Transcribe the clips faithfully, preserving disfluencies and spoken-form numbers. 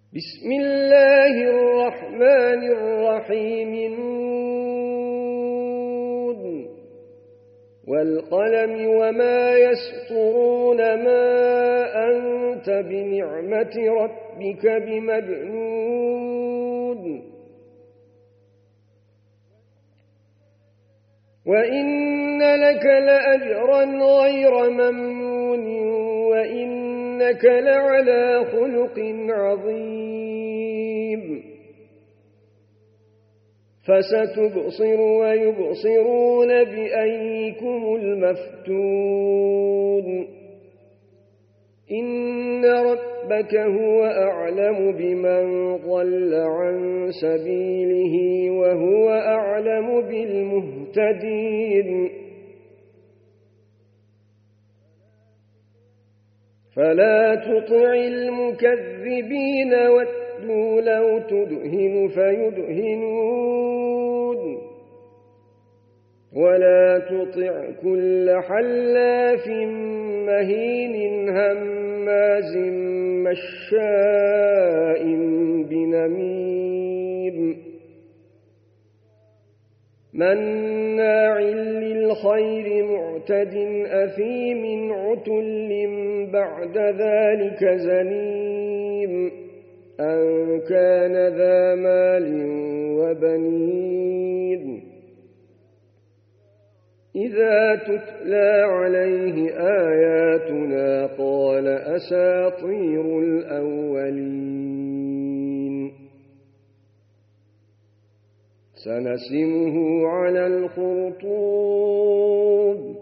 بسم الله الرحمن الرحيم نون والقلم وما يسطرون ما أنت بنعمة ربك بمجنون وإن لك لأجرا غير ممنون وإنك لعلى خلق عظيم فستبصر ويبصرون بأيكم المفتون إن ربك هو أعلم بمن ضل عن سبيله وهو أعلم بالمهتدين فلا تطع المكذبين وادوا لو تدهن فيدهنون ولا تطع كل حلاف مهين هماز مشاء بنميم مناع للخير معتد أثيم عتل بعد ذلك زنيم أن كان ذا مال وبنين إذا تتلى عليه آياتنا قال أساطير الأولين سنسمه على الخرطوم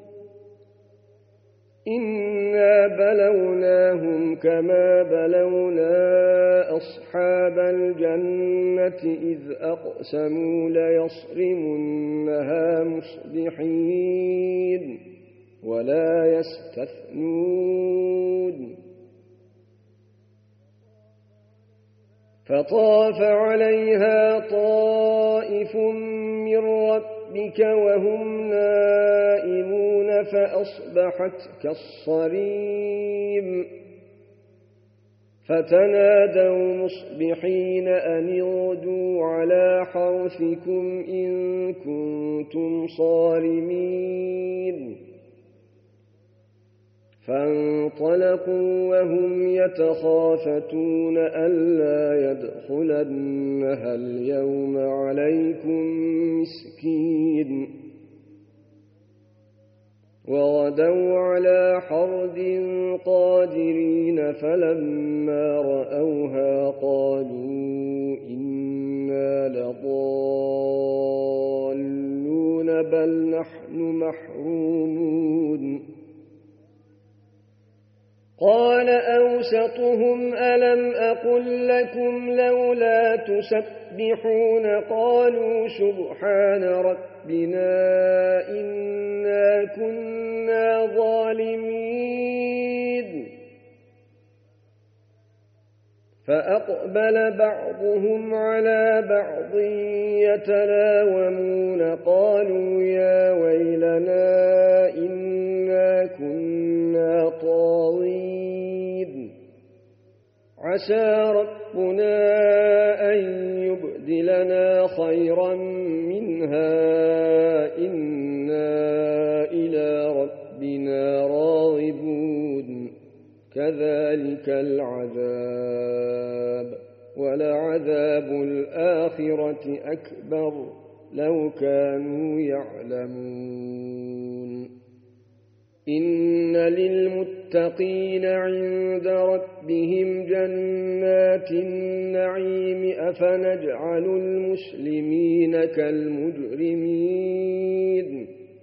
إنا بلوناهم كما بلونا أصحاب الجنة إذ أقسموا ليصرمنها مصبحين ولا يستثنون فطاف عليها طائف من ربك وهم نائمون فأصبحت كالصريم فتنادوا مصبحين أن اغدوا على حرثكم إن كنتم صارمين فانطلقوا وهم يتخافتون ألا يدخلنها اليوم عليكم مسكين وغدوا على حرد قادرين فلما رأوها قالوا إنا لضالون بل نحن محرومون قال أوسطهم ألم أقل لكم لولا تسبحون قالوا سبحان ربنا إنا كنا ظالمين فأقبل بعضهم على بعض يتلاومون قالوا يا ويلنا إنا كنا طاغين عسى ربنا أن يبدلنا خيرا منها إنا إلى ربنا راغبون كذلك العذاب ولعذاب الآخرة أكبر لو كانوا يعلمون إن للمتقين عند ربهم جنات النعيم أفنجعل المسلمين كالمجرمين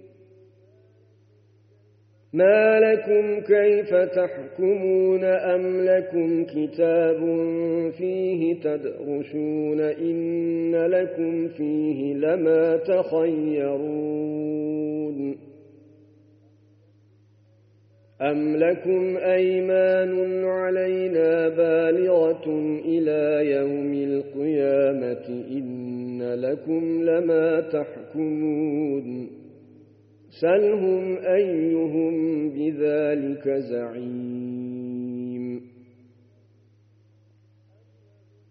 ما لكم كيف تحكمون أم لكم كتاب فيه تدرسون إن لكم فيه لما تخيرون أم لكم أيمان علينا بالغة إلى يوم القيامة إن لكم لما تحكمون سلهم أيهم بذلك زعيم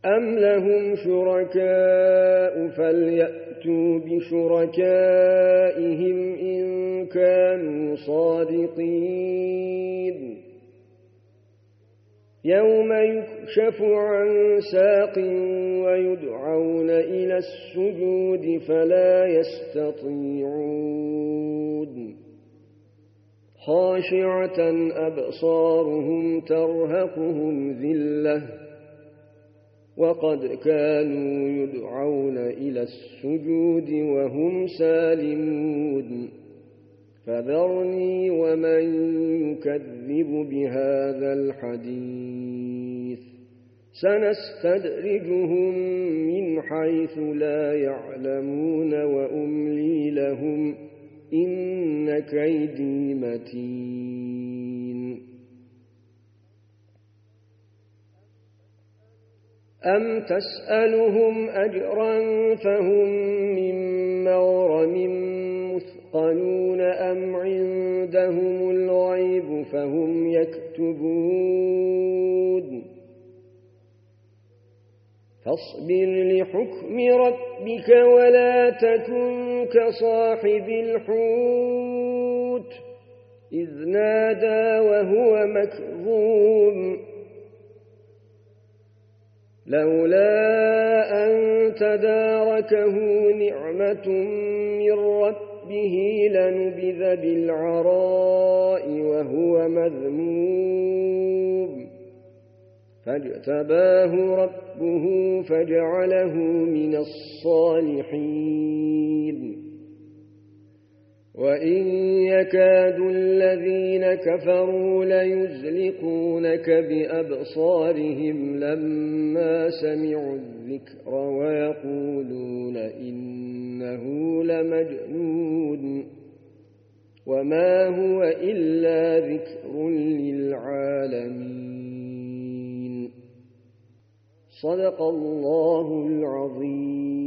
أَمْ لَهُمْ شُرَكَاءُ فَلْيَأْتُوا بِشُرَكَائِهِمْ إِن كَانُوا صَادِقِينَ يَوْمَ يُكْشَفُ عَن سَاقٍ وَيُدْعَوْنَ إِلَى السُّجُودِ فَلَا يَسْتَطِيعُونَ خَاشِعَةً أَبْصَارُهُمْ تَرْهَقُهُمْ ذِلَّةٌ وَقَدْ كَانُوا يُدْعَوْنَ إِلَى السُّجُودِ وَهُمْ سَالِمُونَ فَذَرْنِي وَمَن يُكَذِّبُ بِهَذَا الْحَدِيثِ سَنَسْتَدْرِجُهُم مِّنْ حَيْثُ لَا يَعْلَمُونَ وَأُمْلِي لَهُمْ إِنَّ كَيْدِي مَتِينٌ أَمْ تَسْأَلُهُمْ أَجْرًا فَهُم مِّن مَّغْرَمٍ مُّثْقَلُونَ أَمْ عِندَهُمُ الْغَيْبُ فَهُمْ يَكْتُبُونَ فاصبر لحكم ربك ولا تكن كصاحب الحوت إذ نادى وهو مكظوم لولا أن تداركه نعمة من ربه لنبذ بالعراء وهو مذموم فاجتباه ربه فجعله من الصالحين وإن يكاد الذين كفروا ليزلقونك بأبصارهم لما سمعوا الذكر ويقولون إنه لمجنون وما هو إلا ذكر للعالمين صدق الله العظيم.